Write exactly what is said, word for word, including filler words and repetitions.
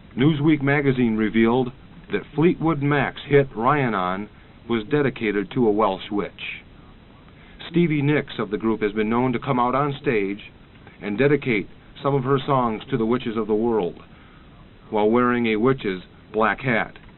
Newsweek magazine revealed that Fleetwood Mac's hit Rhiannon was dedicated to a Welsh witch. Stevie Nicks of the group has been known to come out on stage and dedicate some of her songs to the witches of the world while wearing a witch's black hat.